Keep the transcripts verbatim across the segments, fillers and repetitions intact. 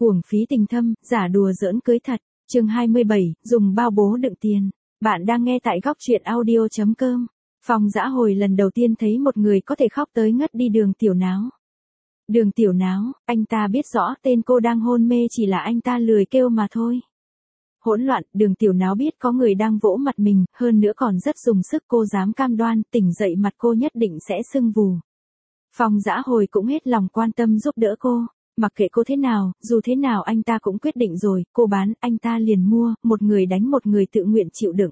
Uổng phí tình thâm, giả đùa giỡn cưới thật. Chương hai mươi bảy, dùng bao bố đựng tiền. Bạn đang nghe tại góc truyện audio chấm com. Phong Dã Hồi lần đầu tiên thấy một người có thể khóc tới ngất đi Đường Tiểu Náo. Đường Tiểu Náo, anh ta biết rõ tên cô đang hôn mê chỉ là anh ta lười kêu mà thôi. Hỗn loạn, Đường Tiểu Náo biết có người đang vỗ mặt mình, hơn nữa còn rất dùng sức, cô dám cam đoan, tỉnh dậy mặt cô nhất định sẽ sưng vù. Phong Dã Hồi cũng hết lòng quan tâm giúp đỡ cô. Mặc kệ cô thế nào, dù thế nào anh ta cũng quyết định rồi, cô bán, anh ta liền mua, một người đánh một người tự nguyện chịu đựng.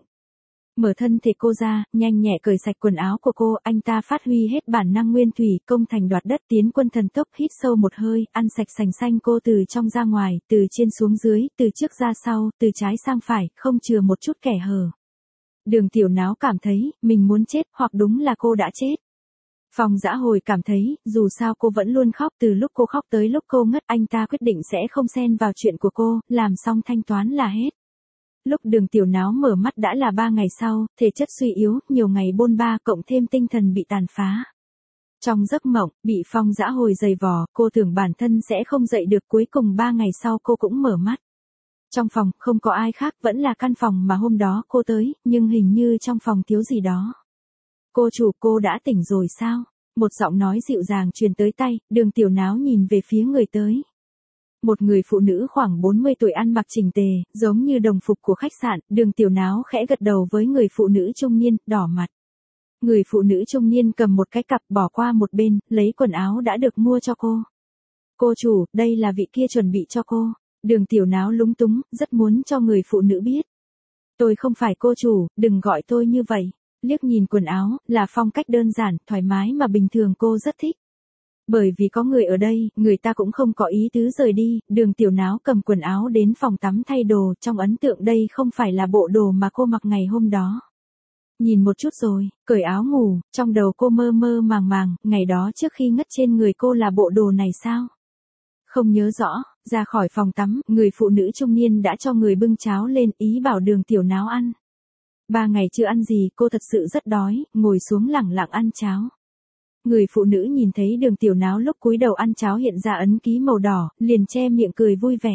Mở thân thể cô ra, nhanh nhẹ cởi sạch quần áo của cô, anh ta phát huy hết bản năng nguyên thủy, công thành đoạt đất, tiến quân thần tốc, hít sâu một hơi, ăn sạch sành xanh cô từ trong ra ngoài, từ trên xuống dưới, từ trước ra sau, từ trái sang phải, không chừa một chút kẻ hở. Đường Tiểu Náo cảm thấy, mình muốn chết, hoặc đúng là cô đã chết. Phong Dã Hồi cảm thấy, dù sao cô vẫn luôn khóc, từ lúc cô khóc tới lúc cô ngất, anh ta quyết định sẽ không xen vào chuyện của cô, làm xong thanh toán là hết. Lúc Đường Tiểu Náo mở mắt đã là ba ngày sau, thể chất suy yếu, nhiều ngày bôn ba, cộng thêm tinh thần bị tàn phá. Trong giấc mộng, bị Phong Dã Hồi giày vò, cô tưởng bản thân sẽ không dậy được, cuối cùng ba ngày sau cô cũng mở mắt. Trong phòng, không có ai khác, vẫn là căn phòng mà hôm đó cô tới, nhưng hình như trong phòng thiếu gì đó. Cô chủ, cô đã tỉnh rồi sao? Một giọng nói dịu dàng truyền tới tai, Đường Tiểu Náo nhìn về phía người tới. Một người phụ nữ khoảng bốn mươi tuổi ăn mặc chỉnh tề, giống như đồng phục của khách sạn, Đường Tiểu Náo khẽ gật đầu với người phụ nữ trung niên, đỏ mặt. Người phụ nữ trung niên cầm một cái cặp bỏ qua một bên, lấy quần áo đã được mua cho cô. Cô chủ, đây là vị kia chuẩn bị cho cô. Đường Tiểu Náo lúng túng, rất muốn cho người phụ nữ biết. Tôi không phải cô chủ, đừng gọi tôi như vậy. Liếc nhìn quần áo, là phong cách đơn giản, thoải mái mà bình thường cô rất thích. Bởi vì có người ở đây, người ta cũng không có ý tứ rời đi, Đường Tiểu Náo cầm quần áo đến phòng tắm thay đồ, trong ấn tượng đây không phải là bộ đồ mà cô mặc ngày hôm đó. Nhìn một chút rồi, cởi áo ngủ, trong đầu cô mơ mơ màng màng, ngày đó trước khi ngất trên người cô là bộ đồ này sao? Không nhớ rõ, ra khỏi phòng tắm, người phụ nữ trung niên đã cho người bưng cháo lên, ý bảo Đường Tiểu Náo ăn. Ba ngày chưa ăn gì, cô thật sự rất đói, ngồi xuống lẳng lặng ăn cháo. Người phụ nữ nhìn thấy Đường Tiểu Náo lúc cúi đầu ăn cháo hiện ra ấn ký màu đỏ, liền che miệng cười vui vẻ.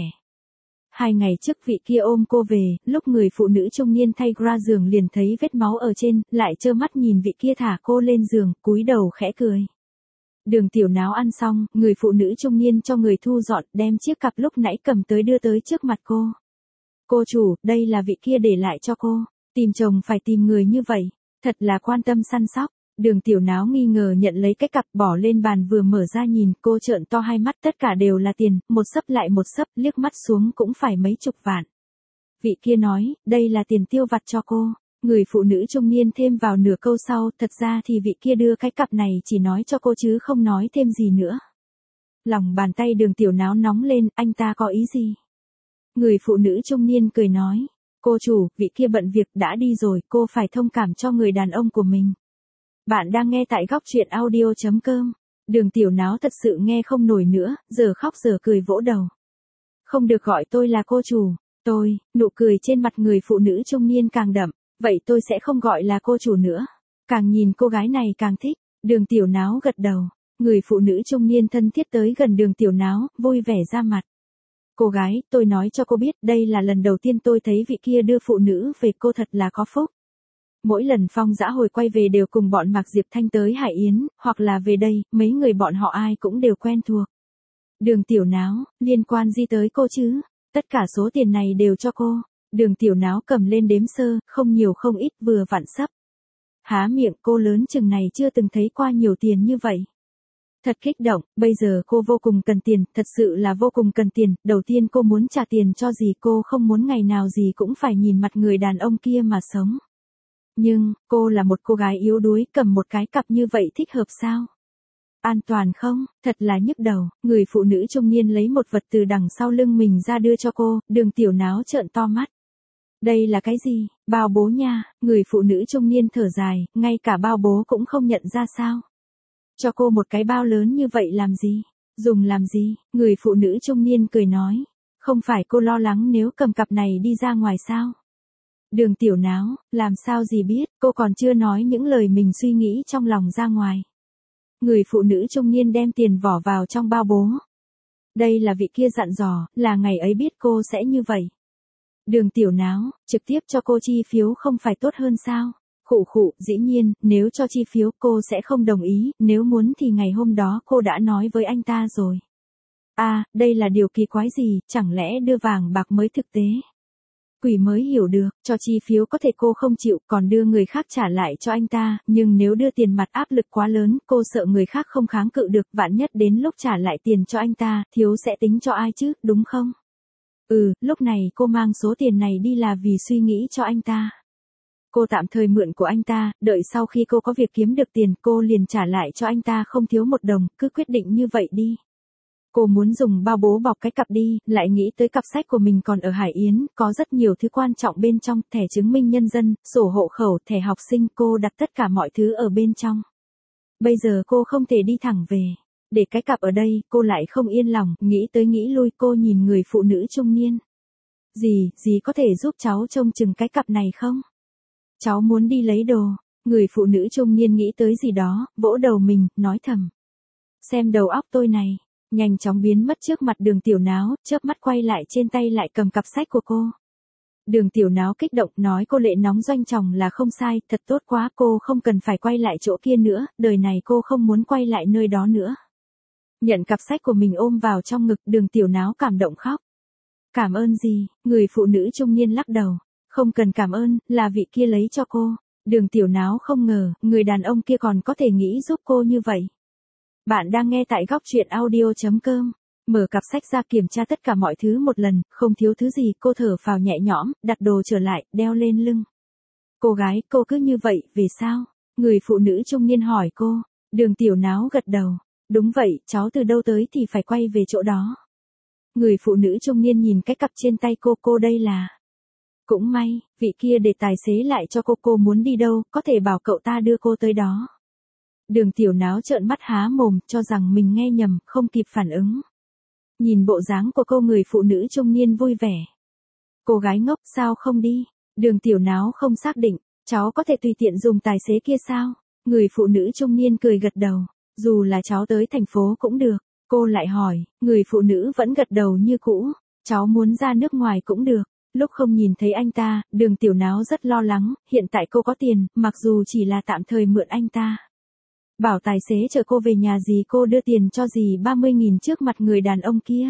Hai ngày trước vị kia ôm cô về, lúc người phụ nữ trung niên thay ra giường liền thấy vết máu ở trên, lại trơ mắt nhìn vị kia thả cô lên giường, cúi đầu khẽ cười. Đường Tiểu Náo ăn xong, người phụ nữ trung niên cho người thu dọn, đem chiếc cặp lúc nãy cầm tới đưa tới trước mặt cô. Cô chủ, đây là vị kia để lại cho cô. Tìm chồng phải tìm người như vậy, thật là quan tâm săn sóc. Đường Tiểu Náo nghi ngờ nhận lấy cái cặp bỏ lên bàn vừa mở ra nhìn, cô trợn to hai mắt, tất cả đều là tiền, một xấp lại một xấp, liếc mắt xuống cũng phải mấy chục vạn. Vị kia nói, đây là tiền tiêu vặt cho cô. Người phụ nữ trung niên thêm vào nửa câu sau, thật ra thì vị kia đưa cái cặp này chỉ nói cho cô chứ không nói thêm gì nữa. Lòng bàn tay Đường Tiểu Náo nóng lên, anh ta có ý gì? Người phụ nữ trung niên cười nói. Cô chủ, vị kia bận việc đã đi rồi, cô phải thông cảm cho người đàn ông của mình. Bạn đang nghe tại góc truyện audio chấm com. Đường Tiểu Náo thật sự nghe không nổi nữa, giờ khóc giờ cười vỗ đầu. Không được gọi tôi là cô chủ, tôi, nụ cười trên mặt người phụ nữ trung niên càng đậm, vậy tôi sẽ không gọi là cô chủ nữa. Càng nhìn cô gái này càng thích, Đường Tiểu Náo gật đầu, người phụ nữ trung niên thân thiết tới gần Đường Tiểu Náo, vui vẻ ra mặt. Cô gái, tôi nói cho cô biết, đây là lần đầu tiên tôi thấy vị kia đưa phụ nữ về, cô thật là có phúc. Mỗi lần Phong Dã Hồi quay về đều cùng bọn Mạc Diệp Thanh tới Hải Yến, hoặc là về đây, mấy người bọn họ ai cũng đều quen thuộc. Đường Tiểu Náo, liên quan gì tới cô chứ? Tất cả số tiền này đều cho cô. Đường Tiểu Náo cầm lên đếm sơ, không nhiều không ít, vừa vặn sấp. Há miệng, cô lớn chừng này chưa từng thấy qua nhiều tiền như vậy. Thật kích động, bây giờ cô vô cùng cần tiền, thật sự là vô cùng cần tiền, đầu tiên cô muốn trả tiền cho gì, cô không muốn ngày nào gì cũng phải nhìn mặt người đàn ông kia mà sống. Nhưng, cô là một cô gái yếu đuối, cầm một cái cặp như vậy thích hợp sao? An toàn không? Thật là nhức đầu, người phụ nữ trung niên lấy một vật từ đằng sau lưng mình ra đưa cho cô, Đường Tiểu Náo trợn to mắt. Đây là cái gì? Bao bố nha, người phụ nữ trung niên thở dài, ngay cả bao bố cũng không nhận ra sao? Cho cô một cái bao lớn như vậy làm gì? Dùng làm gì? Người phụ nữ trung niên cười nói. Không phải cô lo lắng nếu cầm cặp này đi ra ngoài sao? Đường Tiểu Náo, làm sao gì biết, cô còn chưa nói những lời mình suy nghĩ trong lòng ra ngoài. Người phụ nữ trung niên đem tiền vỏ vào trong bao bố. Đây là vị kia dặn dò, là ngày ấy biết cô sẽ như vậy. Đường Tiểu Náo, trực tiếp cho cô chi phiếu không phải tốt hơn sao? Khụ khụ, dĩ nhiên, nếu cho chi phiếu cô sẽ không đồng ý, nếu muốn thì ngày hôm đó cô đã nói với anh ta rồi. À, đây là điều kỳ quái gì, chẳng lẽ đưa vàng bạc mới thực tế? Quỷ mới hiểu được, cho chi phiếu có thể cô không chịu, còn đưa người khác trả lại cho anh ta, nhưng nếu đưa tiền mặt áp lực quá lớn, cô sợ người khác không kháng cự được, vạn nhất đến lúc trả lại tiền cho anh ta, thiếu sẽ tính cho ai chứ, đúng không? Ừ, lúc này cô mang số tiền này đi là vì suy nghĩ cho anh ta. Cô tạm thời mượn của anh ta, đợi sau khi cô có việc kiếm được tiền, cô liền trả lại cho anh ta không thiếu một đồng, cứ quyết định như vậy đi. Cô muốn dùng bao bố bọc cái cặp đi, lại nghĩ tới cặp sách của mình còn ở Hải Yến, có rất nhiều thứ quan trọng bên trong, thẻ chứng minh nhân dân, sổ hộ khẩu, thẻ học sinh, cô đặt tất cả mọi thứ ở bên trong. Bây giờ cô không thể đi thẳng về. Để cái cặp ở đây, cô lại không yên lòng, nghĩ tới nghĩ lui cô nhìn người phụ nữ trung niên. Dì, dì có thể giúp cháu trông chừng cái cặp này không? Cháu muốn đi lấy đồ. Người phụ nữ trung niên nghĩ tới gì đó, vỗ đầu mình, nói thầm. Xem đầu óc tôi này. Nhanh chóng biến mất trước mặt Đường Tiểu Náo, chớp mắt quay lại trên tay lại cầm cặp sách của cô. Đường Tiểu Náo kích động nói cô Lệ nóng doanh chồng là không sai, thật tốt quá, cô không cần phải quay lại chỗ kia nữa, đời này cô không muốn quay lại nơi đó nữa. Nhận cặp sách của mình ôm vào trong ngực, Đường Tiểu Náo cảm động khóc. Cảm ơn gì? Người phụ nữ trung niên lắc đầu. Không cần cảm ơn, là vị kia lấy cho cô. Đường Tiểu Náo không ngờ, người đàn ông kia còn có thể nghĩ giúp cô như vậy. Bạn đang nghe tại góc truyện audio chấm com. Mở cặp sách ra kiểm tra tất cả mọi thứ một lần, không thiếu thứ gì, cô thở phào nhẹ nhõm, đặt đồ trở lại, đeo lên lưng. Cô gái, cô cứ như vậy, về sao? Người phụ nữ trung niên hỏi cô. Đường Tiểu Náo gật đầu. Đúng vậy, cháu từ đâu tới thì phải quay về chỗ đó. Người phụ nữ trung niên nhìn cái cặp trên tay cô, cô đây là. Cũng may, vị kia để tài xế lại cho cô, cô muốn đi đâu, có thể bảo cậu ta đưa cô tới đó. Đường Tiểu Náo trợn mắt há mồm, cho rằng mình nghe nhầm, không kịp phản ứng. Nhìn bộ dáng của cô, người phụ nữ trung niên vui vẻ. Cô gái ngốc, sao không đi? Đường Tiểu Náo không xác định, cháu có thể tùy tiện dùng tài xế kia sao? Người phụ nữ trung niên cười gật đầu, dù là cháu tới thành phố cũng được. Cô lại hỏi, người phụ nữ vẫn gật đầu như cũ, cháu muốn ra nước ngoài cũng được. Lúc không nhìn thấy anh ta, Đường Tiểu Náo rất lo lắng, hiện tại cô có tiền, mặc dù chỉ là tạm thời mượn anh ta. Bảo tài xế chở cô về nhà dì, cô đưa tiền cho dì ba mươi nghìn trước mặt người đàn ông kia.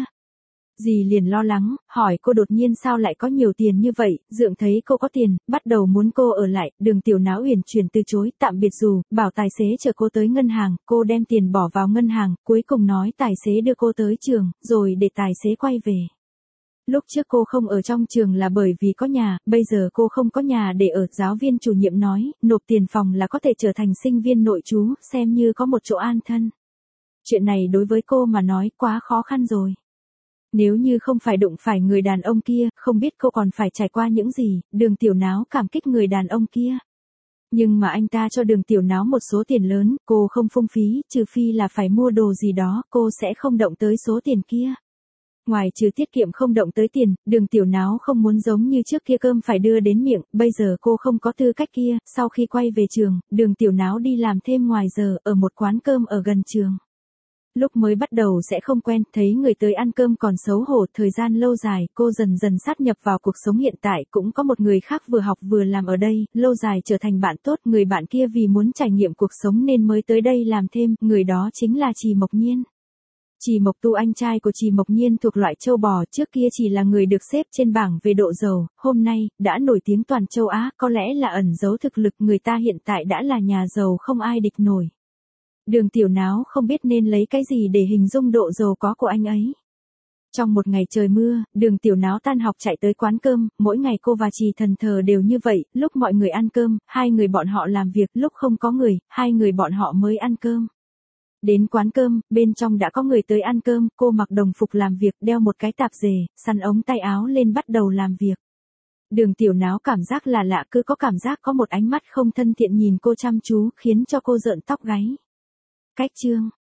Dì liền lo lắng, hỏi cô đột nhiên sao lại có nhiều tiền như vậy, dượng thấy cô có tiền, bắt đầu muốn cô ở lại, Đường Tiểu Náo uyển chuyển từ chối, tạm biệt dù, bảo tài xế chở cô tới ngân hàng, cô đem tiền bỏ vào ngân hàng, cuối cùng nói tài xế đưa cô tới trường, rồi để tài xế quay về. Lúc trước cô không ở trong trường là bởi vì có nhà, bây giờ cô không có nhà để ở, giáo viên chủ nhiệm nói, nộp tiền phòng là có thể trở thành sinh viên nội trú, xem như có một chỗ an thân. Chuyện này đối với cô mà nói quá khó khăn rồi. Nếu như không phải đụng phải người đàn ông kia, không biết cô còn phải trải qua những gì. Đường Tiểu Náo cảm kích người đàn ông kia. Nhưng mà anh ta cho Đường Tiểu Náo một số tiền lớn, cô không phung phí, trừ phi là phải mua đồ gì đó, cô sẽ không động tới số tiền kia. Ngoài trừ tiết kiệm không động tới tiền, Đường Tiểu Náo không muốn giống như trước kia cơm phải đưa đến miệng, bây giờ cô không có tư cách kia. Sau khi quay về trường, Đường Tiểu Náo đi làm thêm ngoài giờ, ở một quán cơm ở gần trường. Lúc mới bắt đầu sẽ không quen, thấy người tới ăn cơm còn xấu hổ, thời gian lâu dài, cô dần dần sát nhập vào cuộc sống hiện tại, cũng có một người khác vừa học vừa làm ở đây, lâu dài trở thành bạn tốt, người bạn kia vì muốn trải nghiệm cuộc sống nên mới tới đây làm thêm, người đó chính là Trì Mộc Nhiên. Trì Mộc Tu, anh trai của Trì Mộc Nhiên thuộc loại châu bò, trước kia chỉ là người được xếp trên bảng về độ giàu, hôm nay, đã nổi tiếng toàn châu Á, có lẽ là ẩn giấu thực lực, người ta hiện tại đã là nhà giàu không ai địch nổi. Đường Tiểu Náo không biết nên lấy cái gì để hình dung độ giàu có của anh ấy. Trong một ngày trời mưa, Đường Tiểu Náo tan học chạy tới quán cơm, mỗi ngày cô và Trì Thần Thờ đều như vậy, lúc mọi người ăn cơm, hai người bọn họ làm việc, lúc không có người, hai người bọn họ mới ăn cơm. Đến quán cơm, bên trong đã có người tới ăn cơm, cô mặc đồng phục làm việc, đeo một cái tạp dề, sắn ống tay áo lên bắt đầu làm việc. Đường Tiểu Náo cảm giác là lạ, cứ có cảm giác có một ánh mắt không thân thiện nhìn cô chăm chú, khiến cho cô rợn tóc gáy. Cách chương